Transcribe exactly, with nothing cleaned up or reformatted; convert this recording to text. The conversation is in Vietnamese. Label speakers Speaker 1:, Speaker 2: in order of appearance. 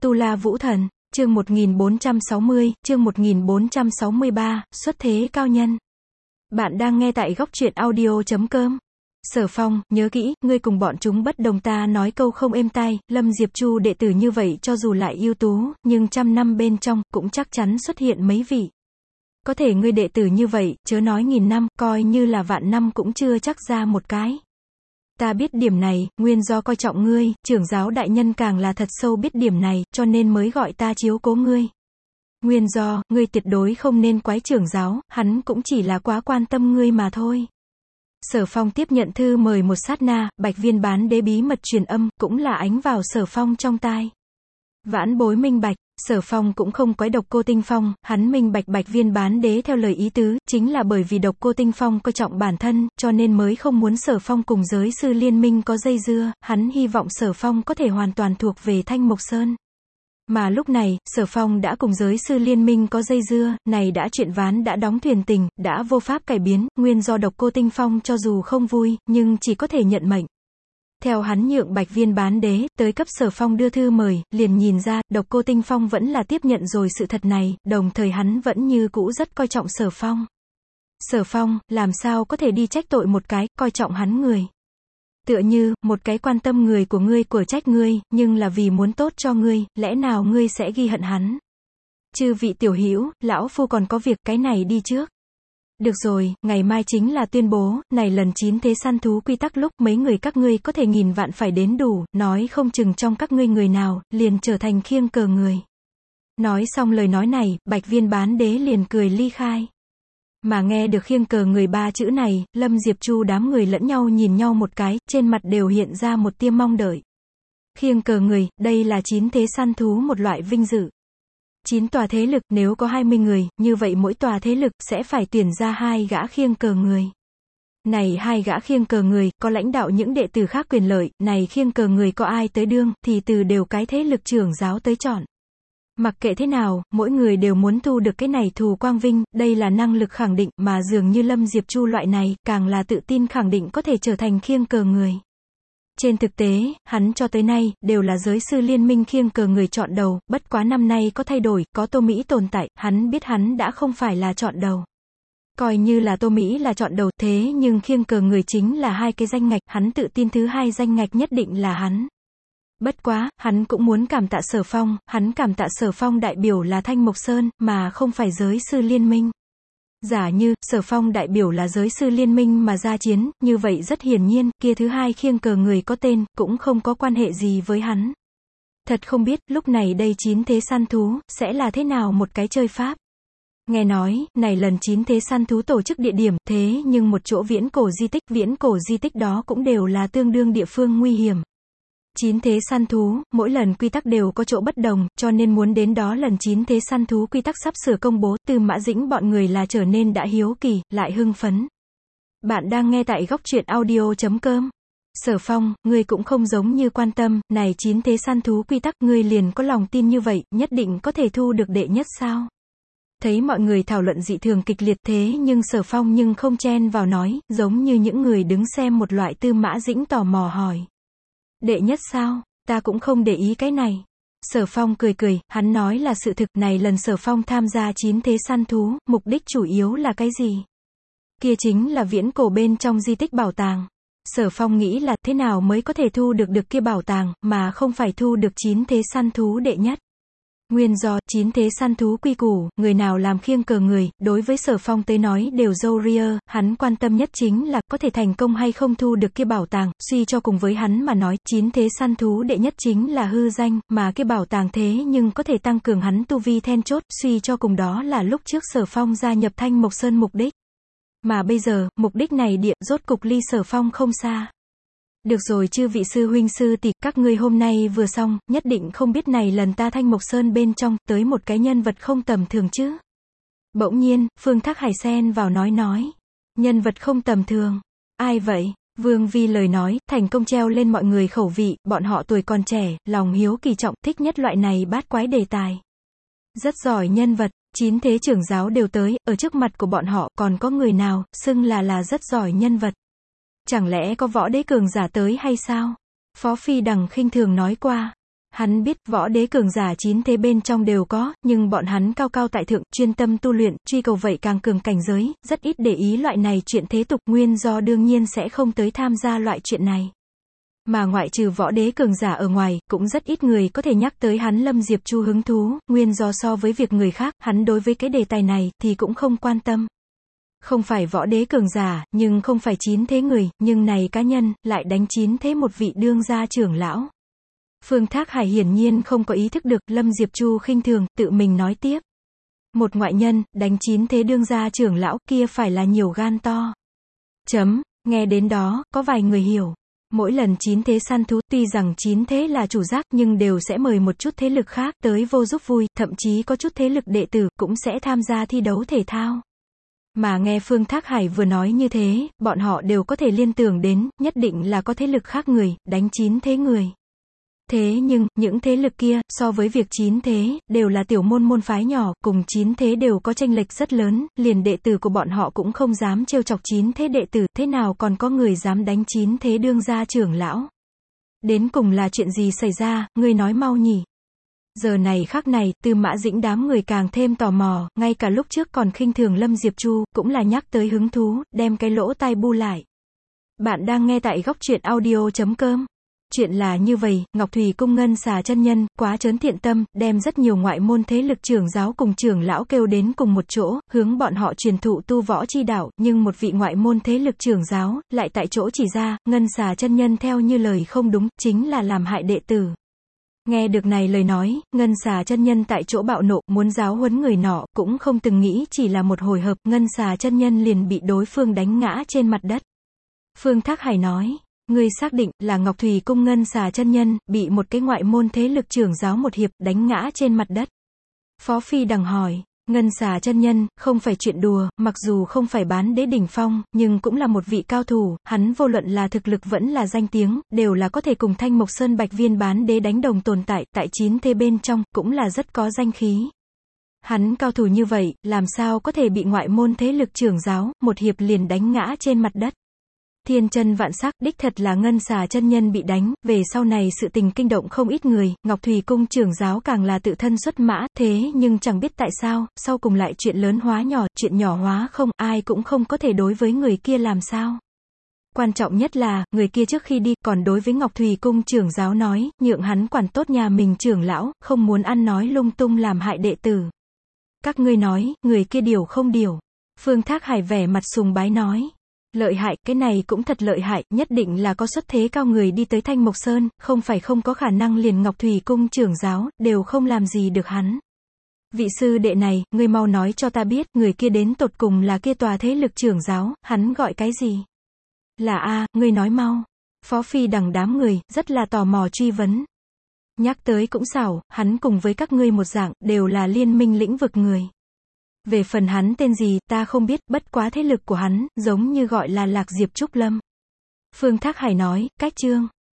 Speaker 1: Tu La Vũ Thần, chương một nghìn bốn trăm sáu mươi, chương một nghìn bốn trăm sáu mươi ba, xuất thế cao nhân. Bạn đang nghe tại góc truyện audio chấm com. Sở Phong, nhớ kỹ, ngươi cùng bọn chúng bất đồng, ta nói câu không êm tai, Lâm Diệp Chu đệ tử như vậy cho dù lại ưu tú, nhưng trăm năm bên trong, cũng chắc chắn xuất hiện mấy vị. Có thể ngươi đệ tử như vậy, chớ nói nghìn năm, coi như là vạn năm cũng chưa chắc ra một cái. Ta biết điểm này, nguyên do coi trọng ngươi, trưởng giáo đại nhân càng là thật sâu biết điểm này, cho nên mới gọi ta chiếu cố ngươi. Nguyên do, ngươi tuyệt đối không nên quái trưởng giáo, hắn cũng chỉ là quá quan tâm ngươi mà thôi. Sở Phong tiếp nhận thư mời một sát na, Bạch Viên bán đế bí mật truyền âm, cũng là ánh vào Sở Phong trong tai. Vãn bối minh bạch. Sở Phong cũng không quái Độc Cô Tinh Phong, hắn minh bạch Bạch Viên bán đế theo lời ý tứ, chính là bởi vì Độc Cô Tinh Phong coi trọng bản thân, cho nên mới không muốn Sở Phong cùng giới sư liên minh có dây dưa, hắn hy vọng Sở Phong có thể hoàn toàn thuộc về Thanh Mộc Sơn. Mà lúc này, Sở Phong đã cùng giới sư liên minh có dây dưa, này đã chuyện ván đã đóng thuyền tình, đã vô pháp cải biến, nguyên do Độc Cô Tinh Phong cho dù không vui, nhưng chỉ có thể nhận mệnh. Theo hắn nhượng Bạch Viên bán đế, tới cấp Sở Phong đưa thư mời, liền nhìn ra, Độc Cô Tinh Phong vẫn là tiếp nhận rồi sự thật này, đồng thời hắn vẫn như cũ rất coi trọng Sở Phong. Sở Phong, làm sao có thể đi trách tội một cái, coi trọng hắn người. Tựa như, một cái quan tâm người của ngươi của trách ngươi, nhưng là vì muốn tốt cho ngươi, lẽ nào ngươi sẽ ghi hận hắn. Chư vị tiểu hữu, lão phu còn có việc, cái này đi trước. Được rồi, ngày mai chính là tuyên bố, này lần chín thế săn thú quy tắc lúc mấy người các ngươi có thể nghìn vạn phải đến đủ, nói không chừng trong các ngươi người nào, liền trở thành khiêng cờ người. Nói xong lời nói này, Bạch Viên bán đế liền cười ly khai. Mà nghe được khiêng cờ người ba chữ này, Lâm Diệp Chu đám người lẫn nhau nhìn nhau một cái, trên mặt đều hiện ra một tia mong đợi. Khiêng cờ người, đây là chín thế săn thú một loại vinh dự. chín tòa thế lực, nếu có hai mươi người, như vậy mỗi tòa thế lực, sẽ phải tuyển ra hai gã khiêng cờ người. Này hai gã khiêng cờ người, có lãnh đạo những đệ tử khác quyền lợi, này khiêng cờ người có ai tới đương, thì từ đều cái thế lực trưởng giáo tới chọn. Mặc kệ thế nào, mỗi người đều muốn thu được cái này thù quang vinh, đây là năng lực khẳng định, mà dường như Lâm Diệp Chu loại này, càng là tự tin khẳng định có thể trở thành khiêng cờ người. Trên thực tế, hắn cho tới nay, đều là giới sư liên minh khiêng cờ người chọn đầu, bất quá năm nay có thay đổi, có Tô Mỹ tồn tại, hắn biết hắn đã không phải là chọn đầu. Coi như là Tô Mỹ là chọn đầu, thế nhưng khiêng cờ người chính là hai cái danh ngạch, hắn tự tin thứ hai danh ngạch nhất định là hắn. Bất quá, hắn cũng muốn cảm tạ Sở Phong, hắn cảm tạ Sở Phong đại biểu là Thanh Mộc Sơn, mà không phải giới sư liên minh. Giả như, Sở Phong đại biểu là giới sư liên minh mà ra chiến, như vậy rất hiển nhiên, kia thứ hai khiêng cờ người có tên, cũng không có quan hệ gì với hắn. Thật không biết, lúc này đây chín thế săn thú, sẽ là thế nào một cái chơi pháp. Nghe nói, này lần chín thế săn thú tổ chức địa điểm, thế nhưng một chỗ viễn cổ di tích, viễn cổ di tích đó cũng đều là tương đương địa phương nguy hiểm. Chín thế săn thú, mỗi lần quy tắc đều có chỗ bất đồng, cho nên muốn đến đó lần chín thế săn thú quy tắc sắp sửa công bố, Tư Mã Dĩnh bọn người là trở nên đã hiếu kỳ, lại hưng phấn. Bạn đang nghe tại góc truyện audio chấm com. Sở Phong, ngươi cũng không giống như quan tâm, này chín thế săn thú quy tắc, ngươi liền có lòng tin như vậy, nhất định có thể thu được đệ nhất sao? Thấy mọi người thảo luận dị thường kịch liệt thế nhưng Sở Phong nhưng không chen vào nói, giống như những người đứng xem một loại. Tư Mã Dĩnh tò mò hỏi. Đệ nhất sao? Ta cũng không để ý cái này. Sở Phong cười cười, hắn nói là sự thực, này lần Sở Phong tham gia chín thế săn thú, mục đích chủ yếu là cái gì? Kia chính là viễn cổ bên trong di tích bảo tàng. Sở Phong nghĩ là thế nào mới có thể thu được được kia bảo tàng, mà không phải thu được chín thế săn thú đệ nhất. Nguyên do, chín thế săn thú quy củ, người nào làm khiêng cờ người, đối với Sở Phong tới nói đều râu ria, hắn quan tâm nhất chính là, có thể thành công hay không thu được kia bảo tàng, suy cho cùng với hắn mà nói, chín thế săn thú đệ nhất chính là hư danh, mà kia bảo tàng thế nhưng có thể tăng cường hắn tu vi then chốt, suy cho cùng đó là lúc trước Sở Phong gia nhập Thanh Mộc Sơn mục đích. Mà bây giờ, mục đích này địa, rốt cục ly Sở Phong không xa. Được rồi chư vị sư huynh sư tỷ, các ngươi hôm nay vừa xong, nhất định không biết này lần ta Thanh Mộc Sơn bên trong, tới một cái nhân vật không tầm thường chứ. Bỗng nhiên, Phương Thác Hải xen vào nói nói. Nhân vật không tầm thường. Ai vậy? Vương Vi lời nói, thành công treo lên mọi người khẩu vị, bọn họ tuổi còn trẻ, lòng hiếu kỳ trọng, thích nhất loại này bát quái đề tài. Rất giỏi nhân vật, chín thế trưởng giáo đều tới, ở trước mặt của bọn họ, còn có người nào, xưng là là rất giỏi nhân vật. Chẳng lẽ có võ đế cường giả tới hay sao? Phó Phi Đằng khinh thường nói qua. Hắn biết, võ đế cường giả chín thế bên trong đều có, nhưng bọn hắn cao cao tại thượng, chuyên tâm tu luyện, truy cầu vậy càng cường cảnh giới, rất ít để ý loại này chuyện thế tục, nguyên do đương nhiên sẽ không tới tham gia loại chuyện này. Mà ngoại trừ võ đế cường giả ở ngoài, cũng rất ít người có thể nhắc tới hắn Lâm Diệp Chu hứng thú, nguyên do so với việc người khác, hắn đối với cái đề tài này, thì cũng không quan tâm. Không phải võ đế cường giả, nhưng không phải chín thế người, nhưng này cá nhân, lại đánh chín thế một vị đương gia trưởng lão. Phương Thác Hải hiển nhiên không có ý thức được, Lâm Diệp Chu khinh thường, tự mình nói tiếp. Một ngoại nhân, đánh chín thế đương gia trưởng lão, kia phải là nhiều gan to. Chấm, nghe đến đó, có vài người hiểu. Mỗi lần chín thế săn thú, tuy rằng chín thế là chủ giác, nhưng đều sẽ mời một chút thế lực khác tới vô giúp vui, thậm chí có chút thế lực đệ tử, cũng sẽ tham gia thi đấu thể thao. Mà nghe Phương Thác Hải vừa nói như thế, bọn họ đều có thể liên tưởng đến, nhất định là có thế lực khác người, đánh chín thế người. Thế nhưng, những thế lực kia, so với việc chín thế, đều là tiểu môn môn phái nhỏ, cùng chín thế đều có chênh lệch rất lớn, liền đệ tử của bọn họ cũng không dám trêu chọc chín thế đệ tử, thế nào còn có người dám đánh chín thế đương gia trưởng lão. Đến cùng là chuyện gì xảy ra, ngươi nói mau nhỉ. Giờ này khắc này, Tư Mã Dĩnh đám người càng thêm tò mò, ngay cả lúc trước còn khinh thường Lâm Diệp Chu, cũng là nhắc tới hứng thú, đem cái lỗ tai bu lại. Bạn đang nghe tại góc truyện audio chấm com. Chuyện là như vậy, Ngọc Thủy Cung Ngân Xà chân nhân, quá trớn thiện tâm, đem rất nhiều ngoại môn thế lực trưởng giáo cùng trưởng lão kêu đến cùng một chỗ, hướng bọn họ truyền thụ tu võ chi đạo, nhưng một vị ngoại môn thế lực trưởng giáo, lại tại chỗ chỉ ra, Ngân Xà chân nhân theo như lời không đúng, chính là làm hại đệ tử. Nghe được này lời nói, Ngân Xà chân nhân tại chỗ bạo nộ, muốn giáo huấn người nọ, cũng không từng nghĩ chỉ là một hồi hợp, Ngân Xà chân nhân liền bị đối phương đánh ngã trên mặt đất. Phương Thác Hải nói, ngươi xác định là Ngọc Thủy Cung Ngân Xà chân nhân, bị một cái ngoại môn thế lực trưởng giáo một hiệp, đánh ngã trên mặt đất. Phó Phi Đằng hỏi, Ngân Xà chân nhân, không phải chuyện đùa, mặc dù không phải bán đế đỉnh phong, nhưng cũng là một vị cao thủ, hắn vô luận là thực lực vẫn là danh tiếng, đều là có thể cùng Thanh Mộc Sơn Bạch Viên bán đế đánh đồng tồn tại, tại chín thế bên trong, cũng là rất có danh khí. Hắn cao thủ như vậy, làm sao có thể bị ngoại môn thế lực trưởng giáo, một hiệp liền đánh ngã trên mặt đất. Thiên chân vạn sắc, đích thật là Ngân Xà chân nhân bị đánh, về sau này sự tình kinh động không ít người, Ngọc Thủy Cung trưởng giáo càng là tự thân xuất mã, thế nhưng chẳng biết tại sao, sau cùng lại chuyện lớn hóa nhỏ, chuyện nhỏ hóa không, ai cũng không có thể đối với người kia làm sao. Quan trọng nhất là, người kia trước khi đi, còn đối với Ngọc Thủy Cung trưởng giáo nói, nhượng hắn quản tốt nhà mình trưởng lão, không muốn ăn nói lung tung làm hại đệ tử. Các ngươi nói, người kia điều không điều. Phương Thác Hải vẻ mặt sùng bái nói. Lợi hại, cái này cũng thật lợi hại, nhất định là có xuất thế cao người đi tới Thanh Mộc Sơn, không phải không có khả năng liền Ngọc Thủy Cung trưởng giáo, đều không làm gì được hắn. Vị sư đệ này, ngươi mau nói cho ta biết, người kia đến tột cùng là kia tòa thế lực trưởng giáo, hắn gọi cái gì? Là a, ngươi nói mau. Phó Phi Đằng đám người, rất là tò mò truy vấn. Nhắc tới cũng xảo, hắn cùng với các ngươi một dạng, đều là liên minh lĩnh vực người. Về phần hắn tên gì, ta không biết, bất quá thế lực của hắn, giống như gọi là Lạc Diệp Trúc Lâm. Phương Thác Hải nói, cách chương.